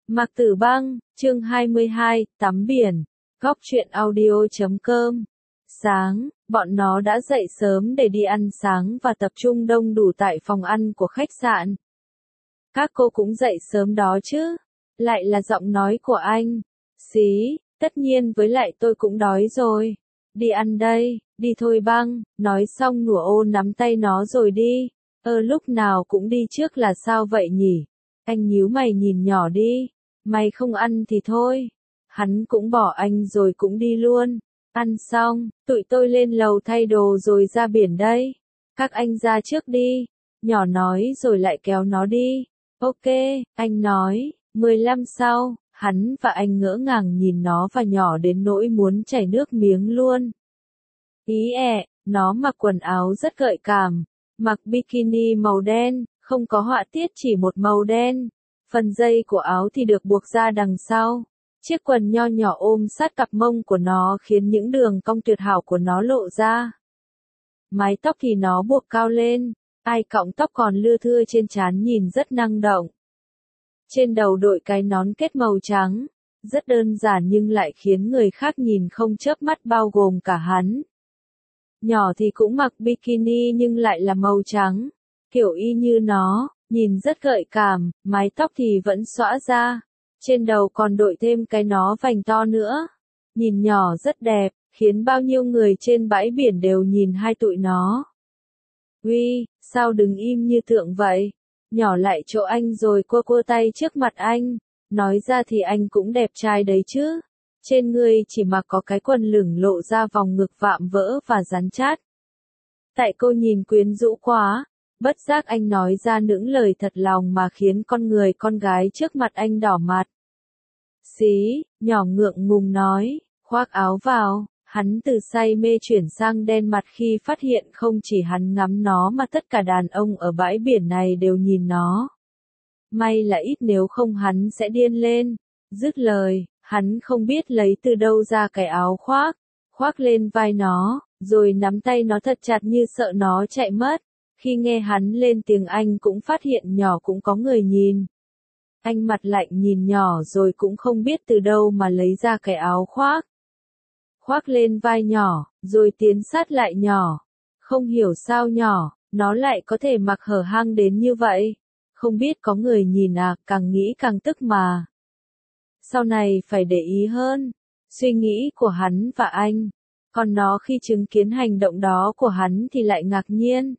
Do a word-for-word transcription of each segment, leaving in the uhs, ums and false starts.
Mạc Tử Băng, chương hai mươi hai, tắm biển, góc truyện audio chấm com. Sáng, bọn nó đã dậy sớm để đi ăn sáng và tập trung đông đủ tại phòng ăn của khách sạn. Các cô cũng dậy sớm đó chứ? Lại là giọng nói của anh. Xí, tất nhiên với lại tôi cũng đói rồi. Đi ăn đây, đi thôi Băng, nói xong nùa ô nắm tay nó rồi đi. Ơ lúc nào cũng đi trước là sao vậy nhỉ? Anh nhíu mày nhìn nhỏ đi. Mày không ăn thì thôi. Hắn cũng bỏ anh rồi cũng đi luôn. Ăn xong, tụi tôi lên lầu thay đồ rồi ra biển đây. Các anh ra trước đi. Nhỏ nói rồi lại kéo nó đi. Ok, anh nói. mười lăm sau, hắn và anh ngỡ ngàng nhìn nó và nhỏ đến nỗi muốn chảy nước miếng luôn. Ý ẹ, nó mặc quần áo rất gợi cảm. Mặc bikini màu đen, không có họa tiết chỉ một màu đen. Phần dây của áo thì được buộc ra đằng sau. Chiếc quần nho nhỏ ôm sát cặp mông của nó khiến những đường cong tuyệt hảo của nó lộ ra. Mái tóc thì nó buộc cao lên, ai cọng tóc còn lưa thưa trên trán nhìn rất năng động. Trên đầu đội cái nón kết màu trắng, rất đơn giản nhưng lại khiến người khác nhìn không chớp mắt bao gồm cả hắn. Nhỏ thì cũng mặc bikini nhưng lại là màu trắng, kiểu y như nó. Nhìn rất gợi cảm, mái tóc thì vẫn xõa ra. Trên đầu còn đội thêm cái nó vành to nữa. Nhìn nhỏ rất đẹp, khiến bao nhiêu người trên bãi biển đều nhìn hai tụi nó. Uy, sao đứng im như tượng vậy? Nhỏ lại chỗ anh rồi cua cua tay trước mặt anh. Nói ra thì anh cũng đẹp trai đấy chứ. Trên người chỉ mặc có cái quần lửng lộ ra vòng ngực vạm vỡ và rắn chát. Tại cô nhìn quyến rũ quá. Bất giác anh nói ra những lời thật lòng mà khiến con người con gái trước mặt anh đỏ mặt. Xí, nhỏ ngượng ngùng nói, khoác áo vào, hắn từ say mê chuyển sang đen mặt khi phát hiện không chỉ hắn ngắm nó mà tất cả đàn ông ở bãi biển này đều nhìn nó. May là ít nếu không hắn sẽ điên lên. Dứt lời, hắn không biết lấy từ đâu ra cái áo khoác, khoác lên vai nó, rồi nắm tay nó thật chặt như sợ nó chạy mất. Khi nghe hắn lên tiếng anh cũng phát hiện nhỏ cũng có người nhìn. Anh mặt lạnh nhìn nhỏ rồi cũng không biết từ đâu mà lấy ra cái áo khoác. Khoác lên vai nhỏ, rồi tiến sát lại nhỏ. Không hiểu sao nhỏ, nó lại có thể mặc hở hang đến như vậy. Không biết có người nhìn à, càng nghĩ càng tức mà. Sau này phải để ý hơn. Suy nghĩ của hắn và anh. Còn nó khi chứng kiến hành động đó của hắn thì lại ngạc nhiên.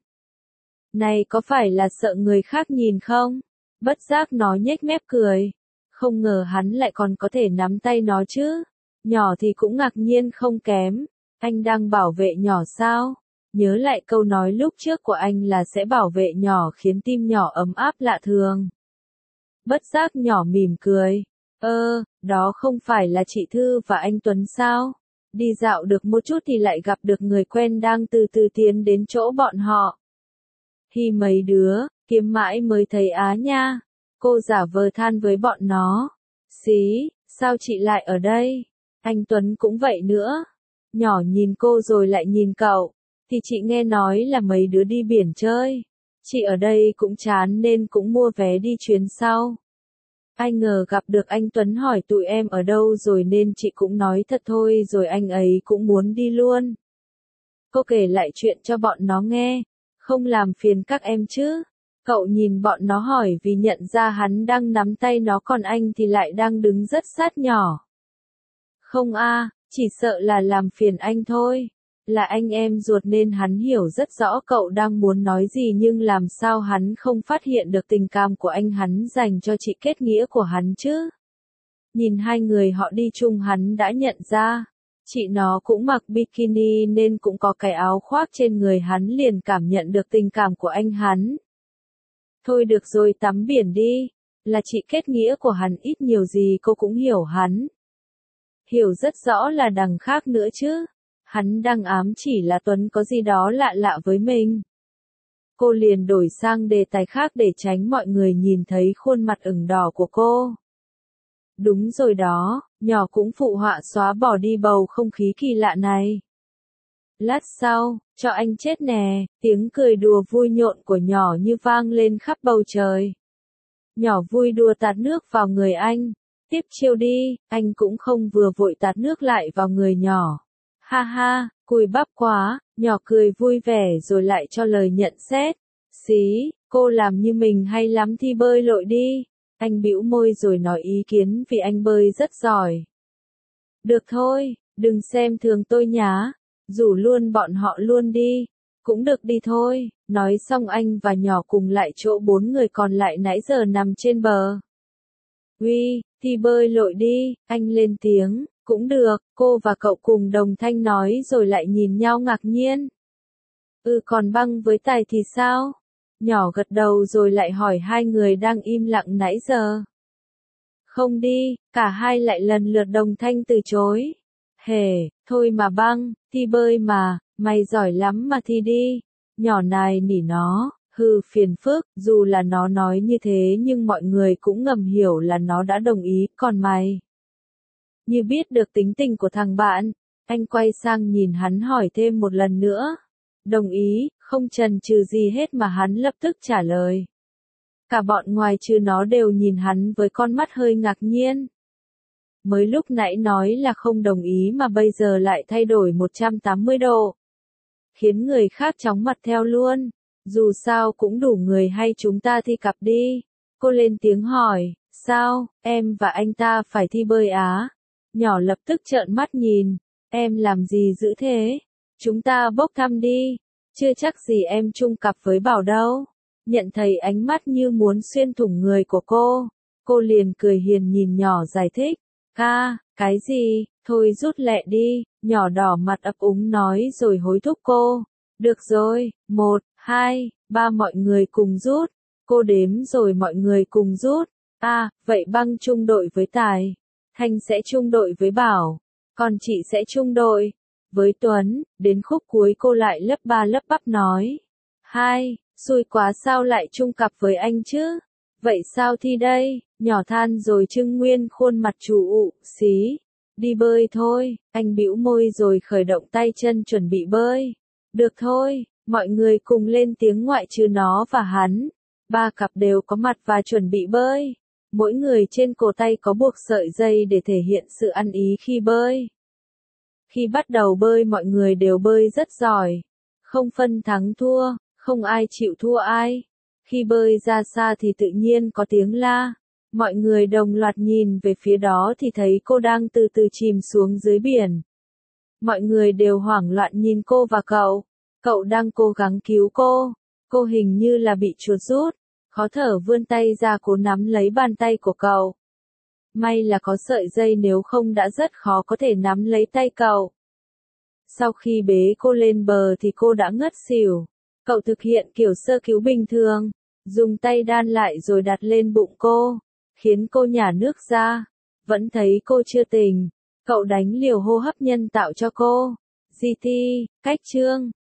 Này có phải là sợ người khác nhìn không? Bất giác nó nhếch mép cười. Không ngờ hắn lại còn có thể nắm tay nó chứ. Nhỏ thì cũng ngạc nhiên không kém. Anh đang bảo vệ nhỏ sao? Nhớ lại câu nói lúc trước của anh là sẽ bảo vệ nhỏ khiến tim nhỏ ấm áp lạ thường. Bất giác nhỏ mỉm cười. Ơ, đó không phải là chị Thư và anh Tuấn sao? Đi dạo được một chút thì lại gặp được người quen đang từ từ tiến đến chỗ bọn họ. Hi mấy đứa, kiếm mãi mới thấy á nha. Cô giả vờ than với bọn nó. Xí, sao chị lại ở đây? Anh Tuấn cũng vậy nữa. Nhỏ nhìn cô rồi lại nhìn cậu. Thì chị nghe nói là mấy đứa đi biển chơi. Chị ở đây cũng chán nên cũng mua vé đi chuyến sau. Ai ngờ gặp được anh Tuấn hỏi tụi em ở đâu rồi nên chị cũng nói thật thôi rồi anh ấy cũng muốn đi luôn. Cô kể lại chuyện cho bọn nó nghe. Không làm phiền các em chứ. Cậu nhìn bọn nó hỏi vì nhận ra hắn đang nắm tay nó còn anh thì lại đang đứng rất sát nhỏ. Không a, chỉ sợ là làm phiền anh thôi. Là anh em ruột nên hắn hiểu rất rõ cậu đang muốn nói gì nhưng làm sao hắn không phát hiện được tình cảm của anh hắn dành cho chị kết nghĩa của hắn chứ. Nhìn hai người họ đi chung hắn đã nhận ra. Chị nó cũng mặc bikini nên cũng có cái áo khoác trên người hắn liền cảm nhận được tình cảm của anh hắn. Thôi được rồi tắm biển đi. Là chị kết nghĩa của hắn ít nhiều gì cô cũng hiểu hắn. Hiểu rất rõ là đằng khác nữa chứ. Hắn đang ám chỉ là Tuấn có gì đó lạ lạ với mình. Cô liền đổi sang đề tài khác để tránh mọi người nhìn thấy khuôn mặt ửng đỏ của cô. Đúng rồi đó, nhỏ cũng phụ họa xóa bỏ đi bầu không khí kỳ lạ này. Lát sau, cho anh chết nè, tiếng cười đùa vui nhộn của nhỏ như vang lên khắp bầu trời. Nhỏ vui đùa tạt nước vào người anh, Tiếp chiêu đi, anh cũng không vừa vội tạt nước lại vào người nhỏ. Ha ha, cùi bắp quá, nhỏ cười vui vẻ rồi lại cho lời nhận xét. Xí, cô làm như mình hay lắm thì bơi lội đi. Anh bĩu môi rồi nói ý kiến vì anh bơi rất giỏi. Được thôi, đừng xem thường tôi nhá. Rủ luôn bọn họ luôn đi. Cũng được đi thôi. Nói xong anh và nhỏ cùng lại chỗ bốn người còn lại nãy giờ nằm trên bờ. Uy, thì bơi lội đi, anh lên tiếng. Cũng được, cô và cậu cùng đồng thanh nói rồi lại nhìn nhau ngạc nhiên. Ừ, còn băng với Tài thì sao? Nhỏ gật đầu rồi lại hỏi hai người đang im lặng nãy giờ. Không đi, cả hai lại lần lượt đồng thanh từ chối. Hề, thôi mà băng, thì bơi mà, mày giỏi lắm mà thì đi. Nhỏ này nỉ nó, hừ phiền phức, dù là nó nói như thế nhưng mọi người cũng ngầm hiểu là nó đã đồng ý, còn mày. Như biết được tính tình của thằng bạn, anh quay sang nhìn hắn hỏi thêm một lần nữa. Đồng ý, không chần chừ gì hết mà hắn lập tức trả lời. Cả bọn ngoài trừ nó đều nhìn hắn với con mắt hơi ngạc nhiên. Mới lúc nãy nói là không đồng ý mà bây giờ lại thay đổi một trăm tám mươi độ. Khiến người khác chóng mặt theo luôn. Dù sao cũng đủ người hay chúng ta thi cặp đi. Cô lên tiếng hỏi, sao, em và anh ta phải thi bơi á? Nhỏ lập tức trợn mắt nhìn, em làm gì dữ thế? Chúng ta bốc thăm đi, chưa chắc gì em chung cặp với Bảo đâu. Nhận thấy ánh mắt như muốn xuyên thủng người của cô, cô liền cười hiền nhìn nhỏ giải thích. Ca, cái gì, thôi rút lẹ đi, nhỏ đỏ mặt ấp úng nói rồi hối thúc cô. Được rồi, một, hai, ba mọi người cùng rút, cô đếm rồi mọi người cùng rút. À, vậy băng chung đội với Tài, Thanh sẽ chung đội với Bảo, còn chị sẽ chung đội với Tuấn. Đến khúc cuối cô lại lấp ba lấp bắp nói. Hai, xui quá sao lại chung cặp với anh chứ? Vậy sao thi đây? Nhỏ than rồi trưng nguyên khuôn mặt chủ ụ, xí. Đi bơi thôi, anh bĩu môi rồi khởi động tay chân chuẩn bị bơi. Được thôi, mọi người cùng lên tiếng ngoại trừ nó và hắn. Ba cặp đều có mặt và chuẩn bị bơi. Mỗi người trên cổ tay có buộc sợi dây để thể hiện sự ăn ý khi bơi. Khi bắt đầu bơi mọi người đều bơi rất giỏi. Không phân thắng thua, không ai chịu thua ai. Khi bơi ra xa thì tự nhiên có tiếng la. Mọi người đồng loạt nhìn về phía đó thì thấy cô đang từ từ chìm xuống dưới biển. Mọi người đều hoảng loạn nhìn cô và cậu. Cậu đang cố gắng cứu cô. Cô hình như là bị chuột rút. Khó thở vươn tay ra cố nắm lấy bàn tay của cậu. May là có sợi dây nếu không đã rất khó có thể nắm lấy tay cậu. Sau khi bế cô lên bờ thì cô đã ngất xỉu. Cậu thực hiện kiểu sơ cứu bình thường. Dùng tay đan lại rồi đặt lên bụng cô. Khiến cô nhả nước ra. Vẫn thấy cô chưa tỉnh. Cậu đánh liều hô hấp nhân tạo cho cô. giê tê, cách chương.